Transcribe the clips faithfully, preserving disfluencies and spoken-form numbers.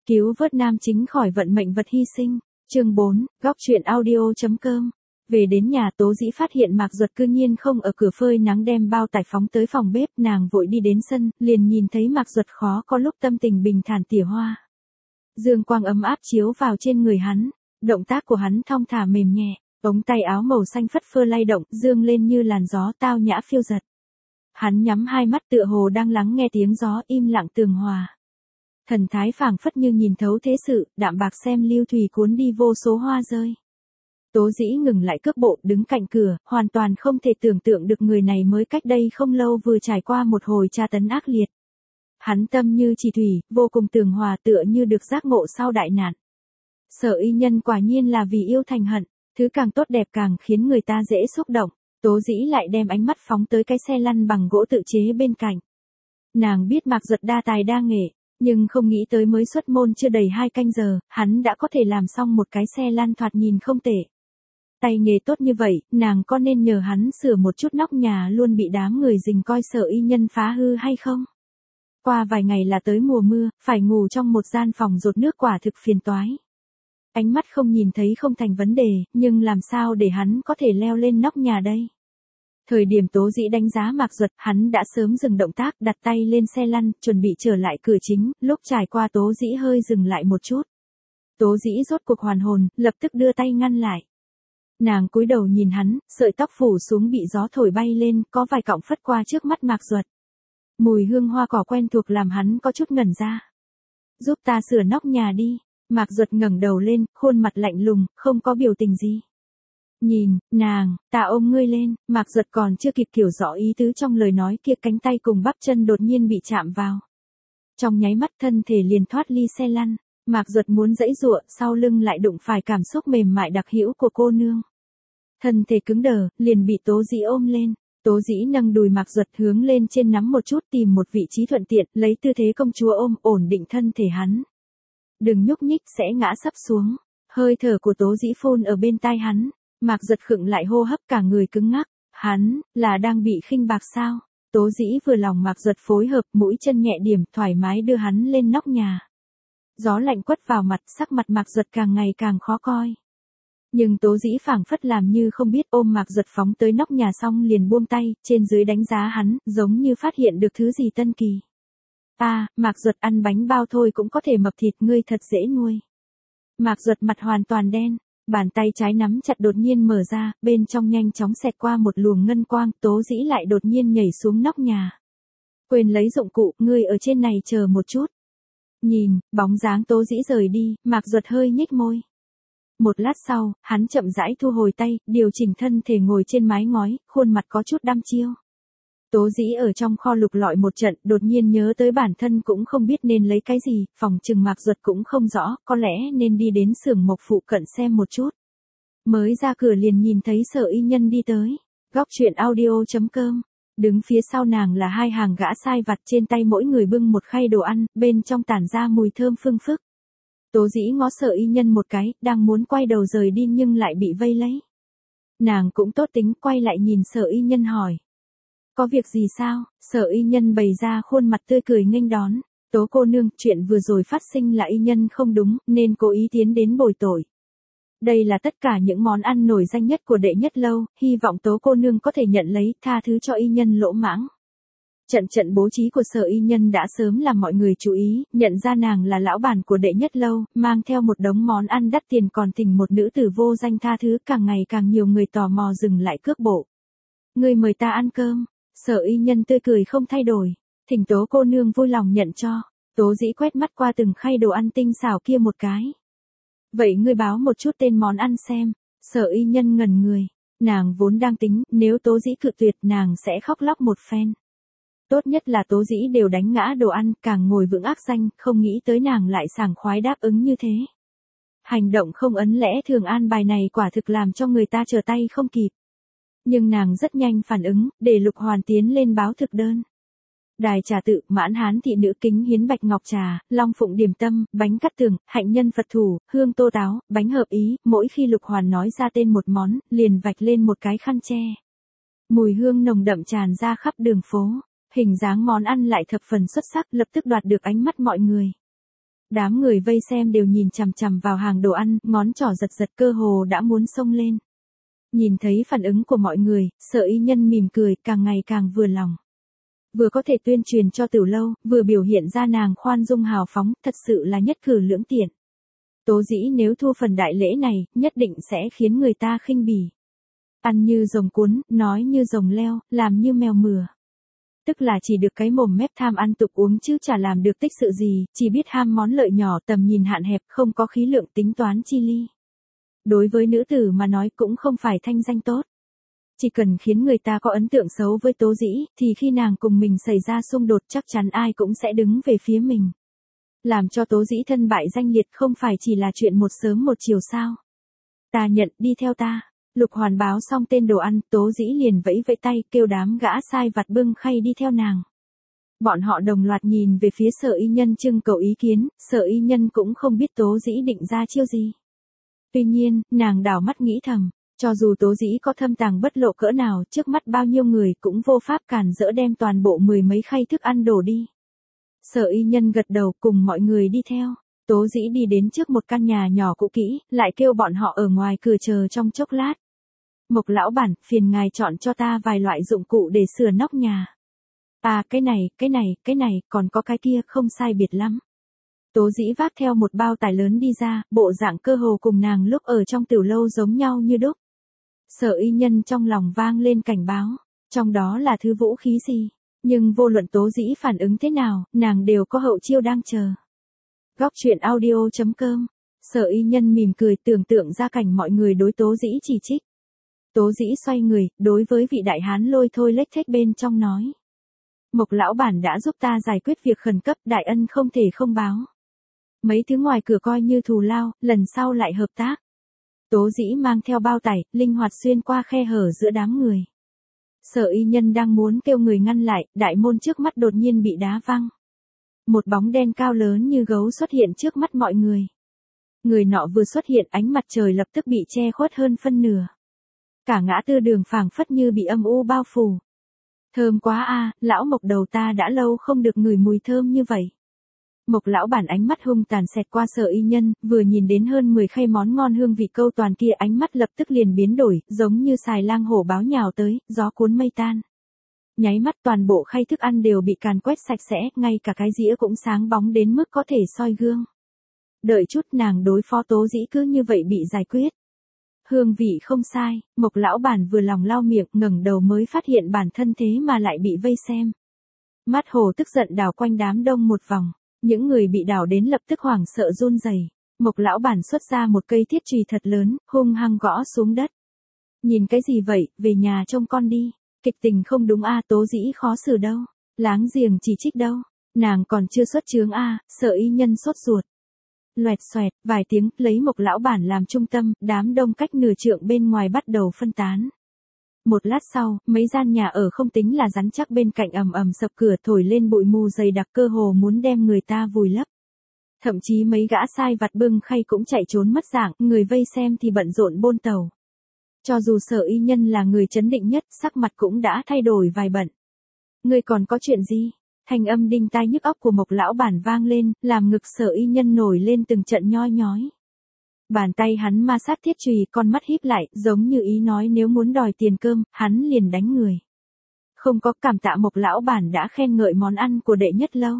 Cứu vớt nam chính khỏi vận mệnh vật hy sinh. Chương bốn, góc truyện audio.com. Về đến nhà Tố Dĩ phát hiện Mạc Duật cư nhiên không ở cửa phơi nắng đem bao tải phóng tới phòng bếp, nàng vội đi đến sân, liền nhìn thấy Mạc Duật khó có lúc tâm tình bình thản tỉa hoa. Dương quang ấm áp chiếu vào trên người hắn, động tác của hắn thong thả mềm nhẹ, ống tay áo màu xanh phất phơ lay động, dương lên như làn gió tao nhã phiêu dật. Hắn nhắm hai mắt tựa hồ đang lắng nghe tiếng gió im lặng tường hòa. Thần thái phảng phất như nhìn thấu thế sự, đạm bạc xem lưu thủy cuốn đi vô số hoa rơi. Tố Dĩ ngừng lại cước bộ đứng cạnh cửa, hoàn toàn không thể tưởng tượng được người này mới cách đây không lâu vừa trải qua một hồi tra tấn ác liệt. Hắn tâm như chỉ thủy, vô cùng tường hòa tựa như được giác ngộ sau đại nạn. Sở Y Nhân quả nhiên là vì yêu thành hận, thứ càng tốt đẹp càng khiến người ta dễ xúc động. Tố Dĩ lại đem ánh mắt phóng tới cái xe lăn bằng gỗ tự chế bên cạnh. Nàng biết Mạc Duật đa tài đa nghệ, nhưng không nghĩ tới mới xuất môn chưa đầy hai canh giờ, hắn đã có thể làm xong một cái xe lăn thoạt nhìn không tệ. Tay nghề tốt như vậy, nàng có nên nhờ hắn sửa một chút nóc nhà luôn bị đám người rình coi Sở Y Nhân phá hư hay không? Qua vài ngày là tới mùa mưa, phải ngủ trong một gian phòng dột nước quả thực phiền toái. Ánh mắt không nhìn thấy không thành vấn đề, nhưng làm sao để hắn có thể leo lên nóc nhà đây? Thời điểm Tố Dĩ đánh giá Mạc Duật, hắn đã sớm dừng động tác, đặt tay lên xe lăn, chuẩn bị trở lại cửa chính, lúc trải qua Tố Dĩ hơi dừng lại một chút. Tố Dĩ rốt cuộc hoàn hồn, lập tức đưa tay ngăn lại. Nàng cúi đầu nhìn hắn, sợi tóc phủ xuống bị gió thổi bay lên, có vài cọng phất qua trước mắt Mạc Duật. Mùi hương hoa cỏ quen thuộc làm hắn có chút ngẩn ra. Giúp ta sửa nóc nhà đi. Mạc Duật ngẩng đầu lên, khuôn mặt lạnh lùng, không có biểu tình gì. Nhìn, nàng, ta ôm ngươi lên. Mạc Duật còn chưa kịp hiểu rõ ý tứ trong lời nói kia, cánh tay cùng bắp chân đột nhiên bị chạm vào. Trong nháy mắt thân thể liền thoát ly xe lăn. Mạc Duật muốn giãy giụa, sau lưng lại đụng phải cảm xúc mềm mại đặc hữu của cô nương. Thân thể cứng đờ, liền bị Tố Dĩ ôm lên. Tố Dĩ nâng đùi Mạc Duật hướng lên trên nắm một chút, tìm một vị trí thuận tiện, lấy tư thế công chúa ôm, ổn định thân thể hắn. Đừng nhúc nhích sẽ ngã sấp xuống. Hơi thở của Tố Dĩ phun ở bên tai hắn. Mạc Duật khựng lại hô hấp, cả người cứng ngắc. Hắn, là đang bị khinh bạc sao? Tố Dĩ vừa lòng Mạc Duật phối hợp, mũi chân nhẹ điểm, thoải mái đưa hắn lên nóc nhà. Gió lạnh quất vào mặt, sắc mặt Mạc Duật càng ngày càng khó coi. Nhưng Tố Dĩ phảng phất làm như không biết, ôm Mạc Duật phóng tới nóc nhà xong liền buông tay, trên dưới đánh giá hắn, giống như phát hiện được thứ gì tân kỳ. À, Mạc Duật ăn bánh bao thôi cũng có thể mập thịt, ngươi thật dễ nuôi. Mạc Duật mặt hoàn toàn đen, bàn tay trái nắm chặt đột nhiên mở ra, bên trong nhanh chóng xẹt qua một luồng ngân quang, Tố Dĩ lại đột nhiên nhảy xuống nóc nhà. Quên lấy dụng cụ, ngươi ở trên này chờ một chút. Nhìn, bóng dáng Tố Dĩ rời đi, Mạc Duật hơi nhếch môi. Một lát sau, hắn chậm rãi thu hồi tay, điều chỉnh thân thể ngồi trên mái ngói, khuôn mặt có chút đăm chiêu. Tố Dĩ ở trong kho lục lọi một trận, đột nhiên nhớ tới bản thân cũng không biết nên lấy cái gì, phòng trừng Mạc Duật cũng không rõ, có lẽ nên đi đến xưởng mộc phụ cận xem một chút. Mới ra cửa liền nhìn thấy Sở Y Nhân đi tới. Góc truyện audio.com. Đứng phía sau nàng là hai hàng gã sai vặt, trên tay mỗi người bưng một khay đồ ăn, bên trong tản ra mùi thơm phương phức. Tố Dĩ ngó Sở Y Nhân một cái, đang muốn quay đầu rời đi nhưng lại bị vây lấy. Nàng cũng tốt tính, quay lại nhìn Sở Y Nhân hỏi. Có việc gì sao? Sở Y Nhân bày ra khuôn mặt tươi cười nghênh đón. Tố cô nương, chuyện vừa rồi phát sinh là Y Nhân không đúng, nên cố ý tiến đến bồi tội. Đây là tất cả những món ăn nổi danh nhất của đệ nhất lâu, hy vọng Tố cô nương có thể nhận lấy, tha thứ cho Y Nhân lỗ mãng. Trận trận bố trí của Sở Y Nhân đã sớm làm mọi người chú ý, nhận ra nàng là lão bản của đệ nhất lâu, mang theo một đống món ăn đắt tiền còn thỉnh một nữ tử vô danh tha thứ, càng ngày càng nhiều người tò mò dừng lại cước bộ. Người mời ta ăn cơm. Sở Y Nhân tươi cười không thay đổi, thỉnh Tố cô nương vui lòng nhận cho. Tố Dĩ quét mắt qua từng khay đồ ăn tinh xảo kia một cái. Vậy ngươi báo một chút tên món ăn xem. Sở Y Nhân ngẩn người, nàng vốn đang tính, nếu Tố Dĩ cự tuyệt nàng sẽ khóc lóc một phen. Tốt nhất là Tố Dĩ đều đánh ngã đồ ăn, càng ngồi vững ác danh, không nghĩ tới nàng lại sảng khoái đáp ứng như thế. Hành động không ấn lẽ thường an bài này quả thực làm cho người ta trở tay không kịp. Nhưng nàng rất nhanh phản ứng, để Lục Hoàn tiến lên báo thực đơn. Đài trà tự, mãn hán thị nữ kính hiến bạch ngọc trà, long phụng điểm tâm, bánh cắt tường, hạnh nhân Phật thủ, hương tô táo, bánh hợp ý, mỗi khi Lục Hoàn nói ra tên một món, liền vạch lên một cái khăn che. Mùi hương nồng đậm tràn ra khắp đường phố, hình dáng món ăn lại thập phần xuất sắc, lập tức đoạt được ánh mắt mọi người. Đám người vây xem đều nhìn chằm chằm vào hàng đồ ăn, ngón trỏ giật giật cơ hồ đã muốn xông lên. Nhìn thấy phản ứng của mọi người, Sở Y Nhân mỉm cười, càng ngày càng vừa lòng. Vừa có thể tuyên truyền cho Tiểu Lâu, vừa biểu hiện ra nàng khoan dung hào phóng, thật sự là nhất cử lưỡng tiện. Tố Dĩ nếu thu phần đại lễ này, nhất định sẽ khiến người ta khinh bỉ. Ăn như rồng cuốn, nói như rồng leo, làm như mèo mửa. Tức là chỉ được cái mồm mép tham ăn tục uống chứ chả làm được tích sự gì, chỉ biết ham món lợi nhỏ, tầm nhìn hạn hẹp, không có khí lượng tính toán chi ly. Đối với nữ tử mà nói cũng không phải thanh danh tốt. Chỉ cần khiến người ta có ấn tượng xấu với Tố Dĩ, thì khi nàng cùng mình xảy ra xung đột chắc chắn ai cũng sẽ đứng về phía mình. Làm cho Tố Dĩ thân bại danh liệt không phải chỉ là chuyện một sớm một chiều sao. Ta nhận, đi theo ta. Lục Hoàn báo xong tên đồ ăn, Tố Dĩ liền vẫy vẫy tay, kêu đám gã sai vặt bưng khay đi theo nàng. Bọn họ đồng loạt nhìn về phía Sở Y Nhân trưng cầu ý kiến, Sở Y Nhân cũng không biết Tố Dĩ định ra chiêu gì. Tuy nhiên, nàng đảo mắt nghĩ thầm, cho dù Tố Dĩ có thâm tàng bất lộ cỡ nào, trước mắt bao nhiêu người cũng vô pháp cản dỡ đem toàn bộ mười mấy khay thức ăn đổ đi. Sở Y Nhân gật đầu cùng mọi người đi theo. Tố Dĩ đi đến trước một căn nhà nhỏ cũ kỹ, lại kêu bọn họ ở ngoài cửa chờ trong chốc lát. Mộc lão bản, phiền ngài chọn cho ta vài loại dụng cụ để sửa nóc nhà. À, cái này, cái này, cái này, còn có cái kia, không sai biệt lắm. Tố Dĩ vác theo một bao tải lớn đi ra, bộ dạng cơ hồ cùng nàng lúc ở trong Tiểu Lâu giống nhau như đúc. Sở Y Nhân trong lòng vang lên cảnh báo, trong đó là thứ vũ khí gì, nhưng vô luận Tố Dĩ phản ứng thế nào, nàng đều có hậu chiêu đang chờ. Góc truyện audio chấm com. Sở Y Nhân mỉm cười tưởng tượng ra cảnh mọi người đối Tố Dĩ chỉ trích. Tố Dĩ xoay người, đối với vị đại hán lôi thôi lếch thếch bên trong nói. Mộc lão bản đã giúp ta giải quyết việc khẩn cấp, đại ân không thể không báo. Mấy thứ ngoài cửa coi như thù lao, lần sau lại hợp tác. Tố Dĩ mang theo bao tải, linh hoạt xuyên qua khe hở giữa đám người. Sở Y Nhân đang muốn kêu người ngăn lại, đại môn trước mắt đột nhiên bị đá văng. Một bóng đen cao lớn như gấu xuất hiện trước mắt mọi người. Người nọ vừa xuất hiện, ánh mặt trời lập tức bị che khuất hơn phân nửa. Cả ngã tư đường phảng phất như bị âm u bao phủ. Thơm quá a, lão Mộc đầu ta đã lâu không được ngửi mùi thơm như vậy. Mộc lão bản ánh mắt hung tàn xẹt qua Sở Y Nhân, vừa nhìn đến hơn mười khay món ngon hương vị câu toàn kia, ánh mắt lập tức liền biến đổi, giống như xài lang hổ báo nhào tới, gió cuốn mây tan. Nháy mắt toàn bộ khay thức ăn đều bị càn quét sạch sẽ, ngay cả cái dĩa cũng sáng bóng đến mức có thể soi gương. Đợi chút, nàng đối phó Tố Dĩ cứ như vậy bị giải quyết. Hương vị không sai, Mộc lão bản vừa lòng lau miệng, ngẩng đầu mới phát hiện bản thân thế mà lại bị vây xem. Mắt hồ tức giận đảo quanh đám đông một vòng, những người bị đảo đến lập tức hoảng sợ run rẩy. Mộc lão bản xuất ra một cây thiết chùy thật lớn, hung hăng gõ xuống đất. Nhìn cái gì vậy, về nhà trông con đi. Kịch tình không đúng a, Tố Dĩ khó xử đâu, láng giềng chỉ trích đâu, nàng còn chưa xuất chướng a. Sở Y Nhân sốt ruột. Loẹt xoẹt, vài tiếng, lấy Mộc lão bản làm trung tâm, đám đông cách nửa trượng bên ngoài bắt đầu phân tán. Một lát sau, mấy gian nhà ở không tính là rắn chắc bên cạnh ầm ầm sập cửa, thổi lên bụi mù dày đặc, cơ hồ muốn đem người ta vùi lấp. Thậm chí mấy gã sai vặt bưng khay cũng chạy trốn mất dạng, người vây xem thì bận rộn bôn tàu. Cho dù Sở Y Nhân là người trấn định nhất, sắc mặt cũng đã thay đổi vài bận. Ngươi còn có chuyện gì? Thanh âm đinh tai nhức óc của Mộc lão bản vang lên, làm ngực Sở Y Nhân nổi lên từng trận nhoi nhói. Bàn tay hắn ma sát thiết chùy, con mắt híp lại, giống như ý nói nếu muốn đòi tiền cơm, hắn liền đánh người. Không có, cảm tạ Mộc lão bản đã khen ngợi món ăn của đệ nhất lâu.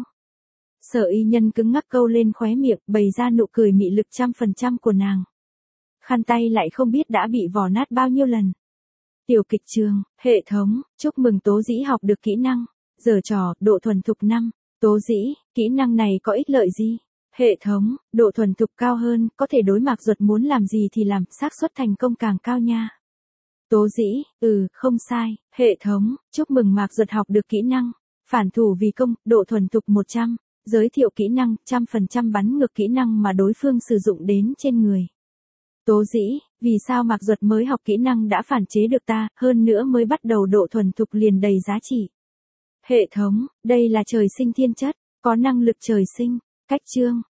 Sở Y Nhân cứng ngắc câu lên khóe miệng, bày ra nụ cười mị lực trăm phần trăm của nàng. Khăn tay lại không biết đã bị vò nát bao nhiêu lần. Tiểu kịch trường, hệ thống, chúc mừng Tố Dĩ học được kỹ năng. Giở trò, độ thuần thục năm. Tố Dĩ, kỹ năng này có ích lợi gì? Hệ thống, độ thuần thục cao hơn, có thể đối Mạc Duật muốn làm gì thì làm, xác suất thành công càng cao nha. Tố Dĩ, ừ, không sai. Hệ thống, chúc mừng Mạc Duật học được kỹ năng. Phản thủ vì công, độ thuần thục một trăm. Giới thiệu kỹ năng, trăm phần trăm bắn ngược kỹ năng mà đối phương sử dụng đến trên người. Tố Dĩ, vì sao Mạc Duật mới học kỹ năng đã phản chế được ta, hơn nữa mới bắt đầu độ thuần thục liền đầy giá trị. Hệ thống, đây là trời sinh thiên chất, có năng lực trời sinh. Cách chương,